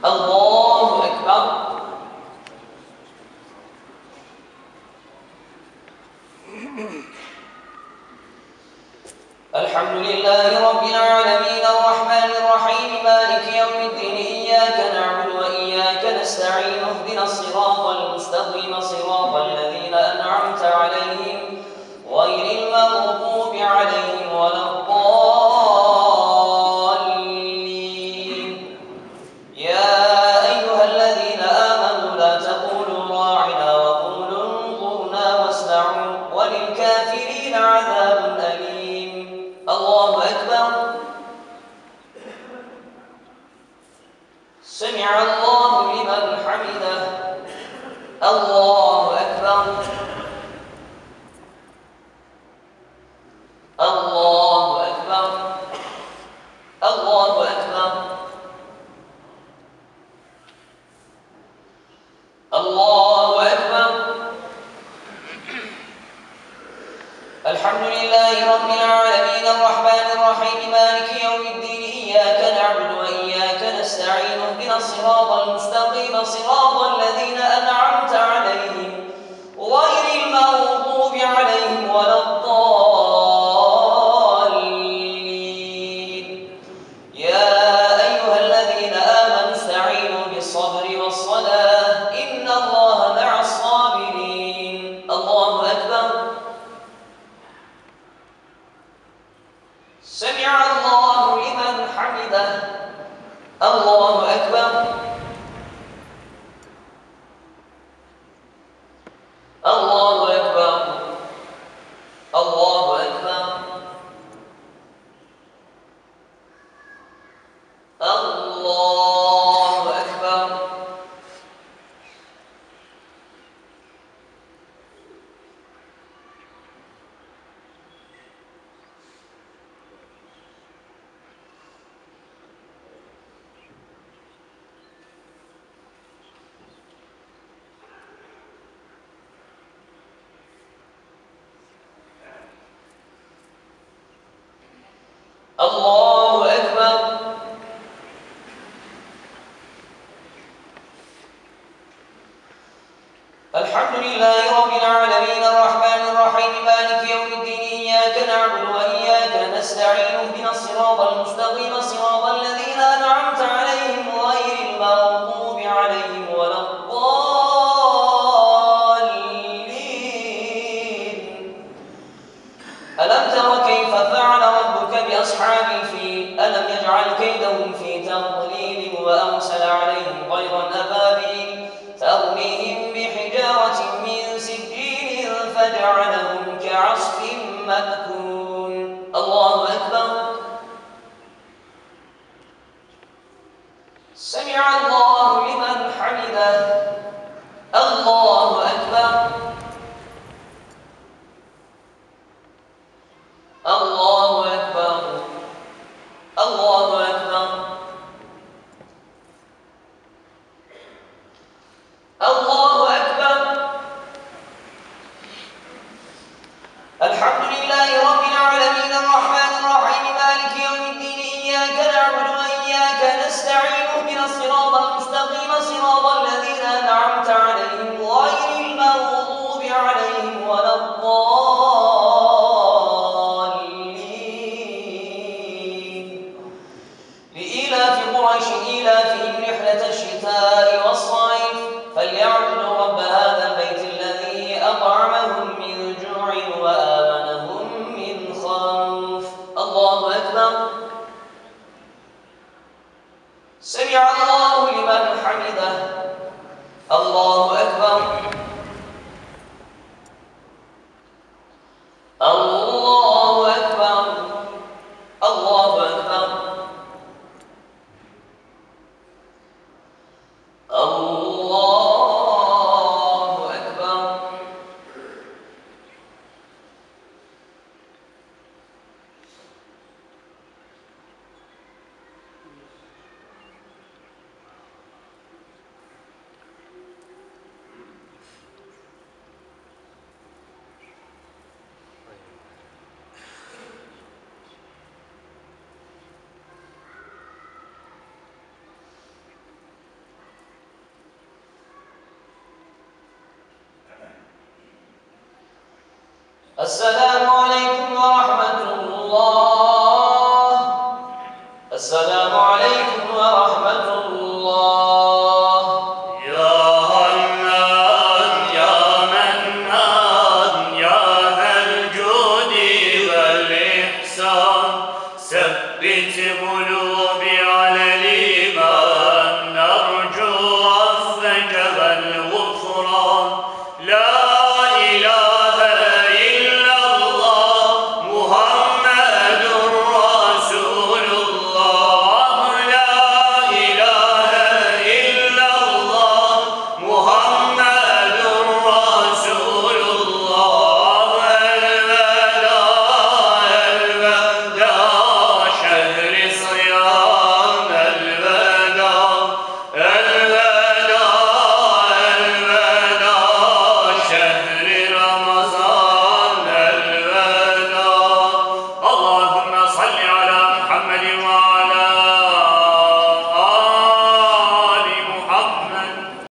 الله أكبر. الحمد لله رب العالمين الرحمن الرحيم مالك يوم الدين إياك نعبد وإياك نستعين اهدنا الصراط المستقيم صراط الذين أنعمت عليهم غير المغضوب عليهم ولا الضالين. يا أيها الذين آمنوا لا تقولوا راعنا وقولوا انظرنا واسمعوا وللكافرين عذاب أليم. الله أكبر. سمع الله لمن حمده. الله أكبر. الله أكبر. الله أكبر. الله أكبر. الحمد لله رب العالمين الرحمن الرحيم مالك يوم الدين إياك نعبد وإياك نستعين اهدنا الصراط المستقيم صراط الذين أنعمت عليهم غير المغضوب عليهم ولا الضالين. يا أيها الذين آمنوا استعينوا بالصبر والصلاة إن الله مع الصابرين. الله أكبر. سمع الله لمن حمده. الله أكبر. الله أكبر. الله أكبر. الله أكبر. الله أكبر. الحمد لله رب العالمين الرحمن الرحيم مالك يوم الدين إياك نعبد وإياك نستعين اهدنا الصراط المستقيم صراط الذين أنعمت عليهم غير المغضوب عليهم ولا الضالين. ألم تر كيف فعل ربك بأصحاب الفيل ألم يجعل كيدهم في تضليل وأرسل عليهم طيرا أبابيل ترميهم بحجارة من سجيل فجعلهم كعصف مأكول. الله أكبر. سمع الله لمن حمده. الله أكبر. الله أكبر. الله أكبر. الله أكبر. الحمد لله رب العالمين الرحمن الرحيم مالك يوم الدين إياك نعبد وإياك نستعين اهدنا الصراط المستقيم صراط الذين أنعمت عليهم غير المغضوب عليهم ولا الضالين. لإيلاف قريش إيلافهم رحلة الشتاء والصيف فليعبدوا رب هذا البيت الذي أطعمهم من جوع وآمنهم من خوف. الله أكبر. سمع الله لمن حمده. الله أكبر. الله أكبر. الله أكبر. الله أكبر. السلام عليكم ورحمة الله. السلام عليكم ورحمة الله.